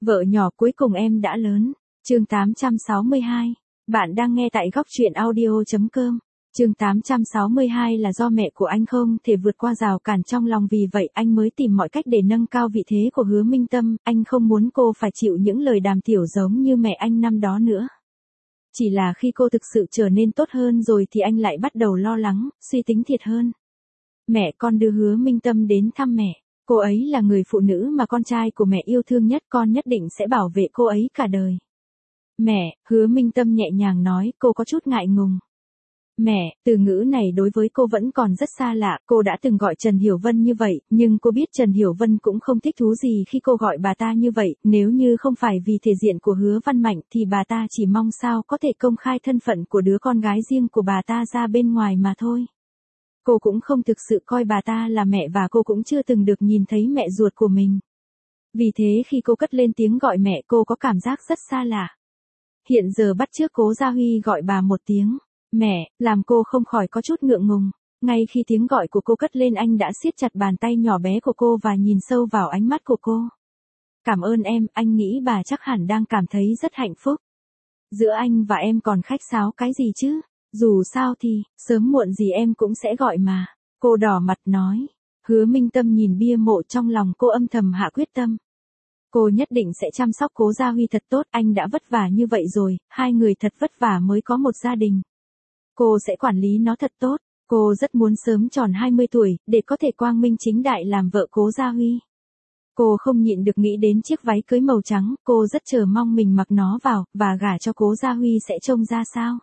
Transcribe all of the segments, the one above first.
Vợ nhỏ cuối cùng em đã lớn. Chương 862. Bạn đang nghe tại góc truyện audio.com. Chương 862 là do mẹ của anh không thể vượt qua rào cản trong lòng, vì vậy anh mới tìm mọi cách để nâng cao vị thế của Hứa Minh Tâm. Anh không muốn cô phải chịu những lời đàm tiếu giống như mẹ anh năm đó nữa. Chỉ là khi cô thực sự trở nên tốt hơn rồi thì anh lại bắt đầu lo lắng, suy tính thiệt hơn. Mẹ, con đưa Hứa Minh Tâm đến thăm mẹ. Cô ấy là người phụ nữ mà con trai của mẹ yêu thương nhất, con nhất định sẽ bảo vệ cô ấy cả đời. Mẹ, Hứa Minh Tâm nhẹ nhàng nói, cô có chút ngại ngùng. Mẹ, từ ngữ này đối với cô vẫn còn rất xa lạ, cô đã từng gọi Trần Hiểu Vân như vậy, nhưng cô biết Trần Hiểu Vân cũng không thích thú gì khi cô gọi bà ta như vậy, nếu như không phải vì thể diện của Hứa Văn Mạnh thì bà ta chỉ mong sao có thể công khai thân phận của đứa con gái riêng của bà ta ra bên ngoài mà thôi. Cô cũng không thực sự coi bà ta là mẹ và cô cũng chưa từng được nhìn thấy mẹ ruột của mình. Vì thế khi cô cất lên tiếng gọi mẹ, cô có cảm giác rất xa lạ. Hiện giờ bắt chước Cố Gia Huy gọi bà một tiếng mẹ, làm cô không khỏi có chút ngượng ngùng. Ngay khi tiếng gọi của cô cất lên, anh đã siết chặt bàn tay nhỏ bé của cô và nhìn sâu vào ánh mắt của cô. Cảm ơn em, anh nghĩ bà chắc hẳn đang cảm thấy rất hạnh phúc. Giữa anh và em còn khách sáo cái gì chứ? Dù sao thì, sớm muộn gì em cũng sẽ gọi mà. Cô đỏ mặt nói. Hứa Minh Tâm nhìn bia mộ, trong lòng cô âm thầm hạ quyết tâm. Cô nhất định sẽ chăm sóc Cố Gia Huy thật tốt, anh đã vất vả như vậy rồi, hai người thật vất vả mới có một gia đình. Cô sẽ quản lý nó thật tốt, cô rất muốn sớm tròn 20 tuổi, để có thể quang minh chính đại làm vợ Cố Gia Huy. Cô không nhịn được nghĩ đến chiếc váy cưới màu trắng, cô rất chờ mong mình mặc nó vào, và gả cho Cố Gia Huy sẽ trông ra sao.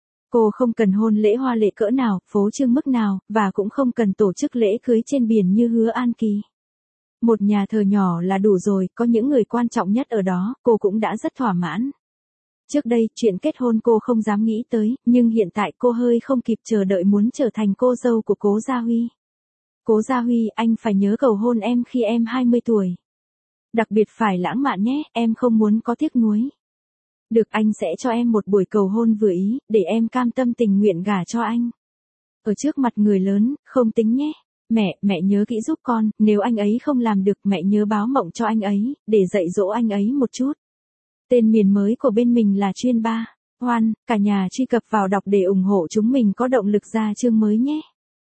Cô không cần hôn lễ hoa lệ cỡ nào, phô trương mức nào, và cũng không cần tổ chức lễ cưới trên biển như Hứa An Kỳ. Một nhà thờ nhỏ là đủ rồi, có những người quan trọng nhất ở đó, cô cũng đã rất thỏa mãn. Trước đây, chuyện kết hôn cô không dám nghĩ tới, nhưng hiện tại cô hơi không kịp chờ đợi muốn trở thành cô dâu của Cố Gia Huy. Cố Gia Huy, anh phải nhớ cầu hôn em khi em 20 tuổi. Đặc biệt phải lãng mạn nhé, em không muốn có tiếc nuối. Được, anh sẽ cho em một buổi cầu hôn vừa ý, để em cam tâm tình nguyện gả cho anh. Ở trước mặt người lớn, không tính nhé. Mẹ nhớ kỹ giúp con, nếu anh ấy không làm được mẹ nhớ báo mộng cho anh ấy, để dạy dỗ anh ấy một chút. Tên miền mới của bên mình là Chuyên Ba. Hoan, cả nhà truy cập vào đọc để ủng hộ chúng mình có động lực ra chương mới nhé.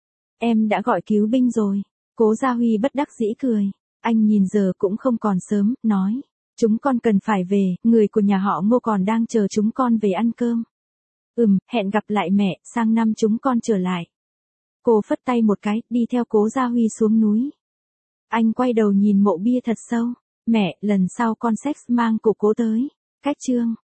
Em đã gọi cứu binh rồi. Cố Gia Huy bất đắc dĩ cười. Anh nhìn giờ cũng không còn sớm, nói. Chúng con cần phải về, người của nhà họ Ngô còn đang chờ chúng con về ăn cơm. Hẹn gặp lại mẹ, sang năm chúng con trở lại. Cô phất tay một cái, đi theo Cố Gia Huy xuống núi. Anh quay đầu nhìn mộ bia thật sâu. Mẹ, lần sau con sex mang của Cố tới. Cách chương.